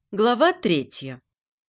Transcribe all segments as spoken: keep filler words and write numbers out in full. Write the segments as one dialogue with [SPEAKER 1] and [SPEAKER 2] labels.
[SPEAKER 1] Глава третья.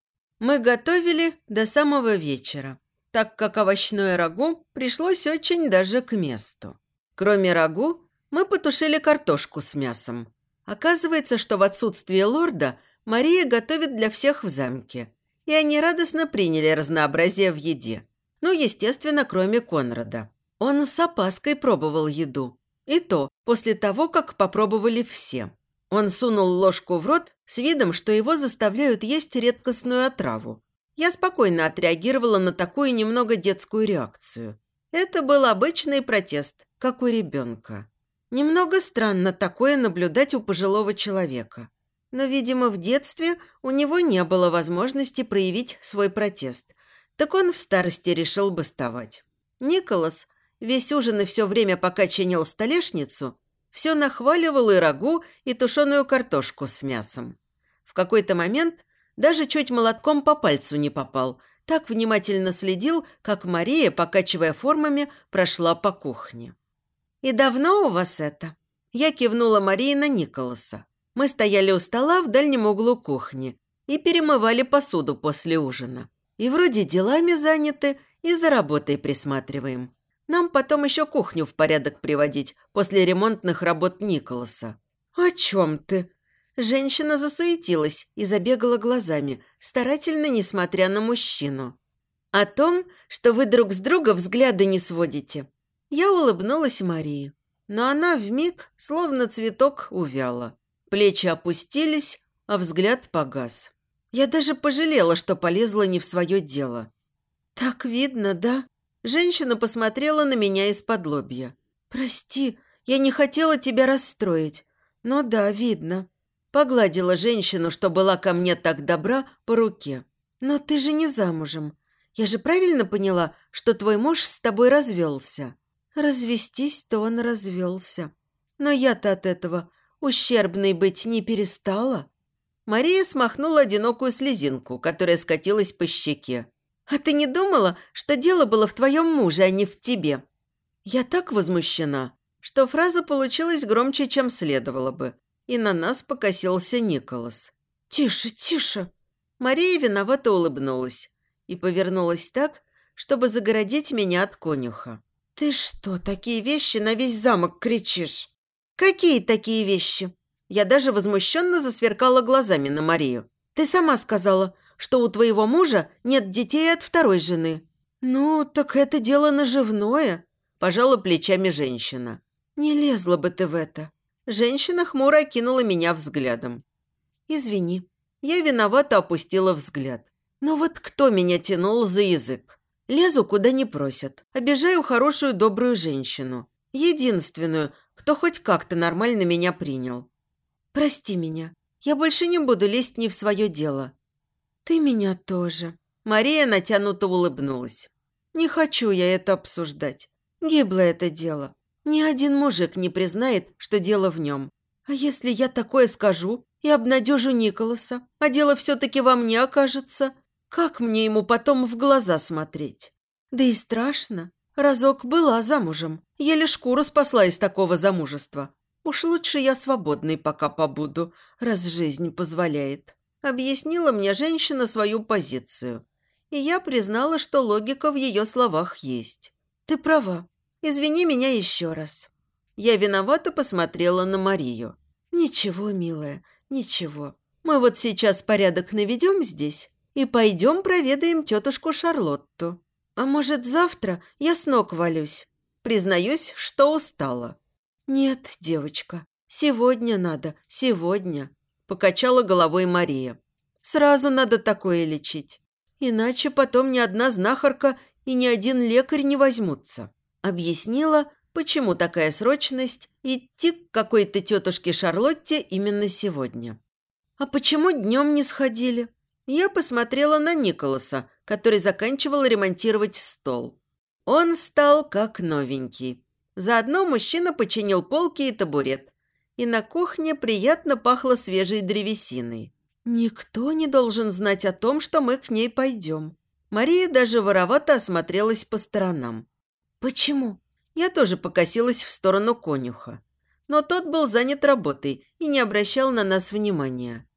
[SPEAKER 1] Мы готовили до самого вечера, так как овощное рагу пришлось очень даже к месту. Кроме рагу, мы потушили картошку с мясом. Оказывается, что в отсутствие лорда Мария готовит для всех в замке, и они радостно приняли разнообразие в еде. Ну, естественно, кроме Конрада. Он с опаской пробовал еду. И то после того, как попробовали все. Он сунул ложку в рот с видом, что его заставляют есть редкостную отраву. Я спокойно отреагировала на такую немного детскую реакцию. Это был обычный протест, как у ребенка. Немного странно такое наблюдать у пожилого человека. Но, видимо, в детстве у него не было возможности проявить свой протест. Так он в старости решил бастовать. Николас весь ужин и все время, пока чинил столешницу, все нахваливал и рагу, и тушеную картошку с мясом. В какой-то момент даже чуть молотком по пальцу не попал. Так внимательно следил, как Мария, покачивая формами, прошла по кухне. «И давно у вас это?» Я кивнула Марии на Николаса. Мы стояли у стола в дальнем углу кухни и перемывали посуду после ужина. И вроде делами заняты, и за работой присматриваем. Нам потом еще кухню в порядок приводить после ремонтных работ Николаса». «О чем ты?» Женщина засуетилась и забегала глазами, старательно несмотря на мужчину. «О том, что вы друг с друга взгляды не сводите». Я улыбнулась Марии, но она вмиг, словно цветок, увяла. Плечи опустились, а взгляд погас. Я даже пожалела, что полезла не в свое дело. «Так видно, да?» Женщина посмотрела на меня из-под лобья. «Прости, я не хотела тебя расстроить. Но да, видно». Погладила женщину, что была ко мне так добра, по руке. «Но ты же не замужем. Я же правильно поняла, что твой муж с тобой развелся?» «Развестись-то он развелся. Но я-то от этого ущербной быть не перестала». Мария смахнула одинокую слезинку, которая скатилась по щеке. «А ты не думала, что дело было в твоем муже, а не в тебе?» Я так возмущена, что фраза получилась громче, чем следовало бы, и на нас покосился Николас. «Тише, тише!» Мария виновато улыбнулась и повернулась так, чтобы загородить меня от конюха. «Ты что, такие вещи на весь замок кричишь?» «Какие такие вещи?» Я даже возмущенно засверкала глазами на Марию. «Ты сама сказала, что у твоего мужа нет детей от второй жены». «Ну, так это дело наживное», – пожала плечами женщина. «Не лезла бы ты в это». Женщина хмуро окинула меня взглядом. «Извини». Я виновато опустила взгляд. «Но вот кто меня тянул за язык? Лезу, куда не просят. Обижаю хорошую добрую женщину. Единственную, кто хоть как-то нормально меня принял. Прости меня. Я больше не буду лезть не в свое дело». «Ты меня тоже». Мария натянуто улыбнулась. «Не хочу я это обсуждать. Гибло это дело. Ни один мужик не признает, что дело в нем. А если я такое скажу и обнадежу Николаса, а дело все-таки во мне окажется, как мне ему потом в глаза смотреть? Да и страшно. Разок была замужем. Еле шкуру спасла из такого замужества. Уж лучше я свободной пока побуду, раз жизнь позволяет». Объяснила мне женщина свою позицию. И я признала, что логика в ее словах есть. «Ты права. Извини меня еще раз». Я виновато посмотрела на Марию. «Ничего, милая, ничего. Мы вот сейчас порядок наведем здесь и пойдем проведаем тетушку Шарлотту. А может, завтра я с ног валюсь? Признаюсь, что устала». «Нет, девочка, сегодня надо, сегодня». Покачала головой Мария. «Сразу надо такое лечить. Иначе потом ни одна знахарка и ни один лекарь не возьмутся». Объяснила, почему такая срочность идти к какой-то тетушке Шарлотте именно сегодня. «А почему днем не сходили?» Я посмотрела на Николаса, который заканчивал ремонтировать стол. Он стал как новенький. Заодно мужчина починил полки и табурет. И на кухне приятно пахло свежей древесиной. «Никто не должен знать о том, что мы к ней пойдем». Мария даже воровато осмотрелась по сторонам. «Почему?» Я тоже покосилась в сторону конюха. Но тот был занят работой и не обращал на нас внимания.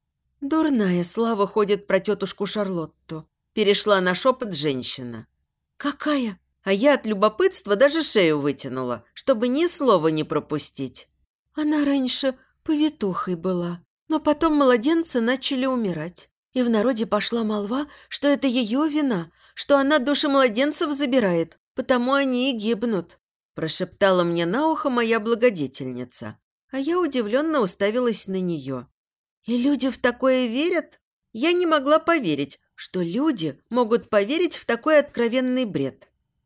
[SPEAKER 1] Дурная слава ходит про тетушку Шарлотту. Перешла на шепот женщина. Какая? А я от любопытства даже шею вытянула, чтобы ни слова не пропустить. Она раньше повитухой была, но потом младенцы начали умирать. И в народе пошла молва, что это ее вина, что она души младенцев забирает, потому они и гибнут. Прошептала мне на ухо моя благодетельница, а я удивленно уставилась на нее. И люди в такое верят? Я не могла поверить, что люди могут поверить в такой откровенный бред.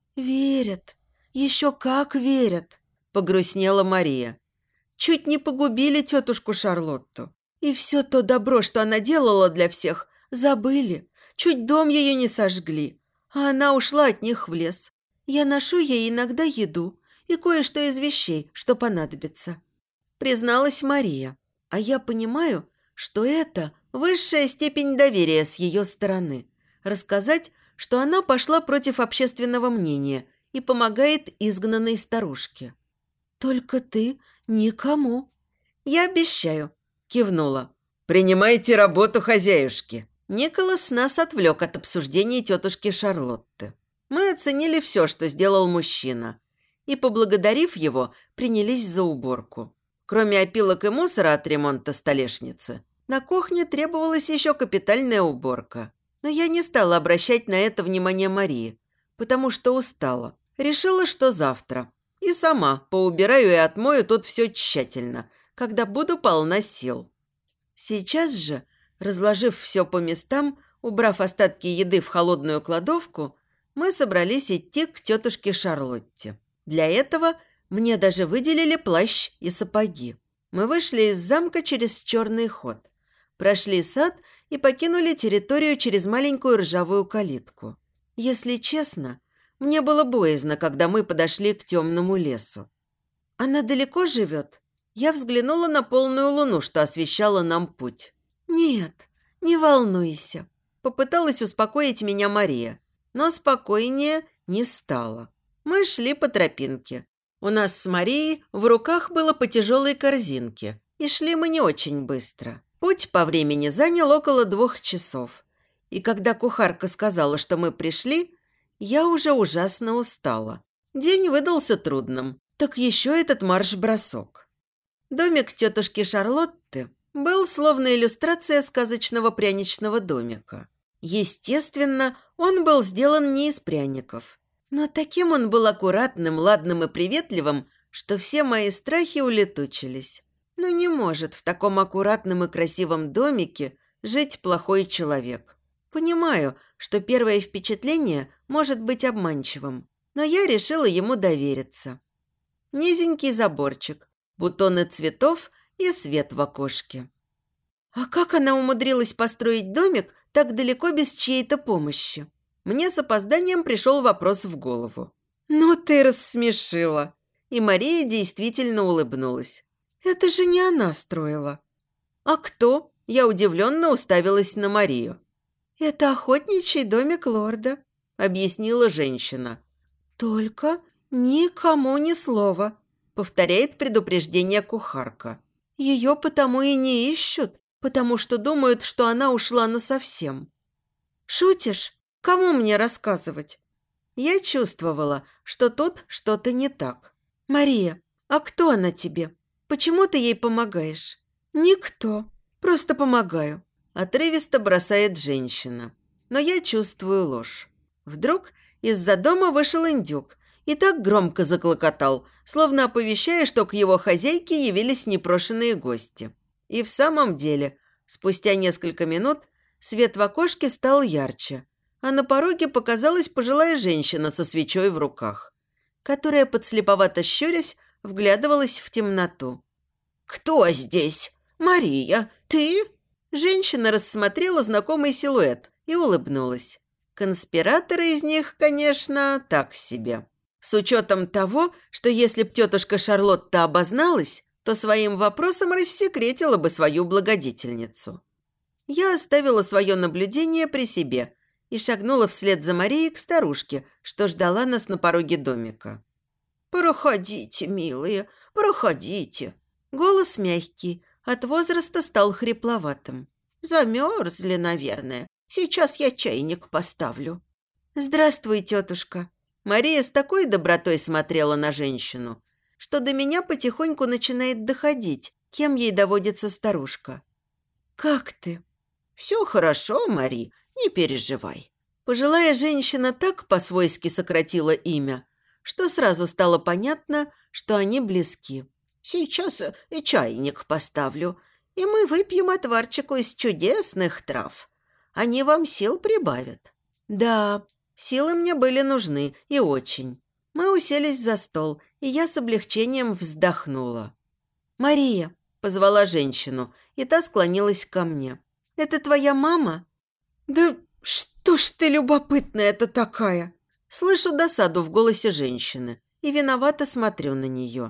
[SPEAKER 1] «Верят. Еще как верят», – погрустнела Мария. «Чуть не погубили тетушку Шарлотту. И все то добро, что она делала для всех, забыли. Чуть дом ее не сожгли. А она ушла от них в лес. Я ношу ей иногда еду и кое-что из вещей, что понадобится», – призналась Мария. А я понимаю, что это высшая степень доверия с ее стороны. Рассказать, что она пошла против общественного мнения и помогает изгнанной старушке. «Только ты никому». «Я обещаю», – кивнула. «Принимайте работу хозяюшки». Николас нас отвлек от обсуждения тетушки Шарлотты. Мы оценили все, что сделал мужчина, и, поблагодарив его, принялись за уборку. Кроме опилок и мусора от ремонта столешницы, на кухне требовалась еще капитальная уборка. Но я не стала обращать на это внимание Марии, потому что устала. Решила, что завтра. И сама поубираю и отмою тут все тщательно, когда буду полна сил. Сейчас же, разложив все по местам, убрав остатки еды в холодную кладовку, мы собрались идти к тетушке Шарлотте. Для этого мне даже выделили плащ и сапоги. Мы вышли из замка через черный ход, прошли сад и покинули территорию через маленькую ржавую калитку. Если честно, мне было боязно, когда мы подошли к темному лесу. «Она далеко живет?» Я взглянула на полную луну, что освещала нам путь. «Нет, не волнуйся», – попыталась успокоить меня Мария, но спокойнее не стало. Мы шли по тропинке. У нас с Марией в руках было по тяжелой корзинке, и шли мы не очень быстро. Путь по времени занял около двух часов. И когда кухарка сказала, что мы пришли, я уже ужасно устала. День выдался трудным, так еще этот марш-бросок. Домик тетушки Шарлотты был словно иллюстрация сказочного пряничного домика. Естественно, он был сделан не из пряников. Но таким он был аккуратным, ладным и приветливым, что все мои страхи улетучились. Ну не может в таком аккуратном и красивом домике жить плохой человек. Понимаю, что первое впечатление может быть обманчивым, но я решила ему довериться. Низенький заборчик, бутоны цветов и свет в окошке. А как она умудрилась построить домик так далеко без чьей-то помощи? Мне с опозданием пришел вопрос в голову. «Ну ты рассмешила!» И Мария действительно улыбнулась. «Это же не она строила». «А кто?» Я удивленно уставилась на Марию. «Это охотничий домик лорда», – объяснила женщина. «Только никому ни слова», – повторяет предупреждение кухарка. «Ее потому и не ищут, потому что думают, что она ушла насовсем». «Шутишь? Кому мне рассказывать?» Я чувствовала, что тут что-то не так. «Мария, а кто она тебе? Почему ты ей помогаешь?» «Никто. Просто помогаю», – отрывисто бросает женщина. Но я чувствую ложь. Вдруг из-за дома вышел индюк и так громко заклокотал, словно оповещая, что к его хозяйке явились непрошенные гости. И в самом деле, спустя несколько минут свет в окошке стал ярче, а на пороге показалась пожилая женщина со свечой в руках, которая, подслеповато щурясь, вглядывалась в темноту. «Кто здесь? Мария, ты?» Женщина рассмотрела знакомый силуэт и улыбнулась. Конспираторы из них, конечно, так себе. С учетом того, что если б тетушка Шарлотта обозналась, то своим вопросом рассекретила бы свою благодетельницу. Я оставила свое наблюдение при себе и шагнула вслед за Марией к старушке, что ждала нас на пороге домика. «Проходите, милые, проходите». Голос мягкий, от возраста стал хрипловатым.
[SPEAKER 2] Замерзли, наверное. Сейчас я чайник поставлю».
[SPEAKER 1] «Здравствуй, тетушка». Мария с такой добротой смотрела на женщину, что до меня потихоньку начинает доходить, кем ей доводится старушка. «Как ты?»
[SPEAKER 2] «Все хорошо, Мари, не переживай».
[SPEAKER 1] Пожилая женщина так по-свойски сократила имя, что сразу стало понятно, что они близки.
[SPEAKER 2] «Сейчас и чайник поставлю, и мы выпьем отварчику из чудесных трав. Они вам сил прибавят».
[SPEAKER 1] «Да, силы мне были нужны, и очень». Мы уселись за стол, и я с облегчением вздохнула. «Мария», – позвала женщину, и та склонилась ко мне. «Это твоя мама?» «Да что ж ты любопытная-то такая?» Слышу досаду в голосе женщины и виновато смотрю на нее.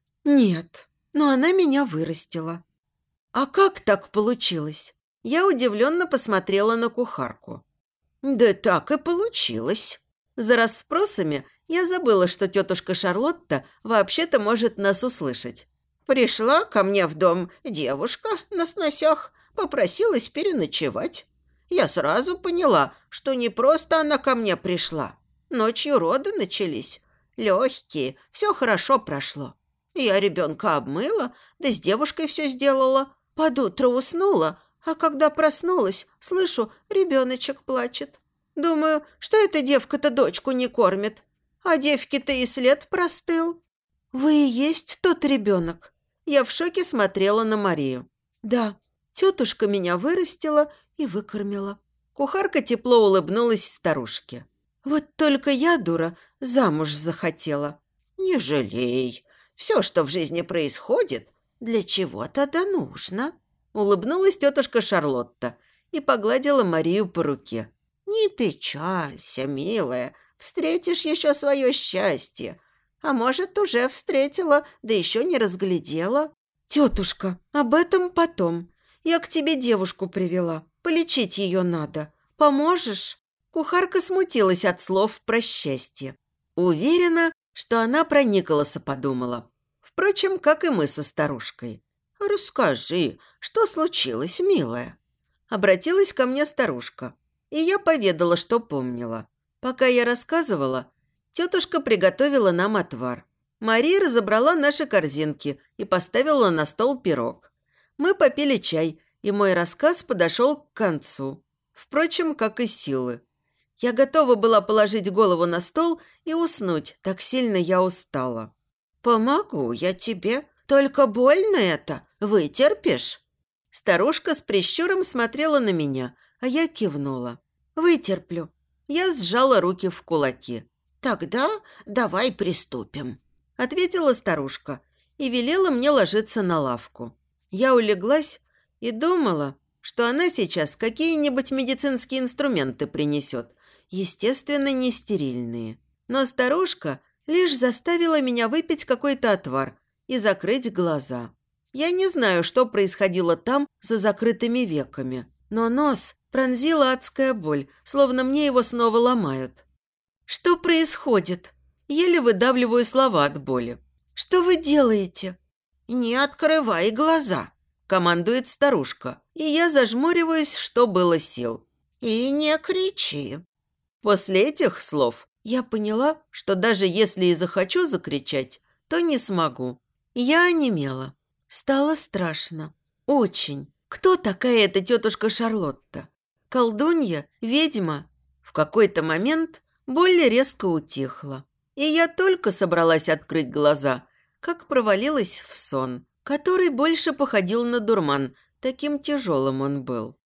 [SPEAKER 1] «Нет, но она меня вырастила». «А как так получилось?» Я удивленно посмотрела на кухарку.
[SPEAKER 2] «Да так и получилось».
[SPEAKER 1] За расспросами я забыла, что тетушка Шарлотта вообще-то может нас услышать.
[SPEAKER 2] «Пришла ко мне в дом девушка на сносях, попросилась переночевать. Я сразу поняла, что не просто она ко мне пришла. Ночью роды начались. Легкие, все хорошо прошло. Я ребенка обмыла, да с девушкой все сделала. Под утро уснула, а когда проснулась, слышу, ребеночек плачет. Думаю, что эта девка-то дочку не кормит. А девке-то и след простыл».
[SPEAKER 1] «Вы и есть тот ребенок?» Я в шоке смотрела на Марию. «Да, тетушка меня вырастила и выкормила». Кухарка тепло улыбнулась старушке. «Вот только я, дура, замуж захотела».
[SPEAKER 2] «Не жалей. Все, что в жизни происходит, для чего-то да нужно».
[SPEAKER 1] Улыбнулась тетушка Шарлотта и погладила Марию по руке.
[SPEAKER 2] «Не печалься, милая, встретишь еще свое счастье. А может, уже встретила, да еще не разглядела».
[SPEAKER 1] «Тетушка, об этом потом. Я к тебе девушку привела. Полечить ее надо. Поможешь?» Кухарка смутилась от слов про счастье. Уверена, что она про Николаса подумала. Впрочем, как и мы со старушкой.
[SPEAKER 2] «Расскажи, что случилось, милая?»
[SPEAKER 1] Обратилась ко мне старушка, и я поведала, что помнила. Пока я рассказывала, тетушка приготовила нам отвар. Мария разобрала наши корзинки и поставила на стол пирог. Мы попили чай, и мой рассказ подошел к концу. Впрочем, как и силы. Я готова была положить голову на стол и уснуть, так сильно я устала.
[SPEAKER 2] «Помогу я тебе, только больно это, вытерпишь?»
[SPEAKER 1] Старушка с прищуром смотрела на меня, а я кивнула. «Вытерплю». Я сжала руки в кулаки.
[SPEAKER 2] «Тогда давай приступим»,
[SPEAKER 1] – ответила старушка и велела мне ложиться на лавку. Я улеглась и думала, что она сейчас какие-нибудь медицинские инструменты принесет, естественно, не стерильные. Но старушка лишь заставила меня выпить какой-то отвар и закрыть глаза. Я не знаю, что происходило там за закрытыми веками, но нос пронзила адская боль, словно мне его снова ломают. «Что происходит?» Еле выдавливаю слова от боли. «Что вы делаете?»
[SPEAKER 2] «Не открывай глаза»,
[SPEAKER 1] – командует старушка, и я зажмуриваюсь, что было сил.
[SPEAKER 2] «И не кричи».
[SPEAKER 1] После этих слов я поняла, что даже если и захочу закричать, то не смогу. Я онемела. Стало страшно. Очень. Кто такая эта тетушка Шарлотта? Колдунья? Ведьма? В какой-то момент боль резко утихла. И я только собралась открыть глаза, как провалилась в сон, который больше походил на дурман, таким тяжелым он был.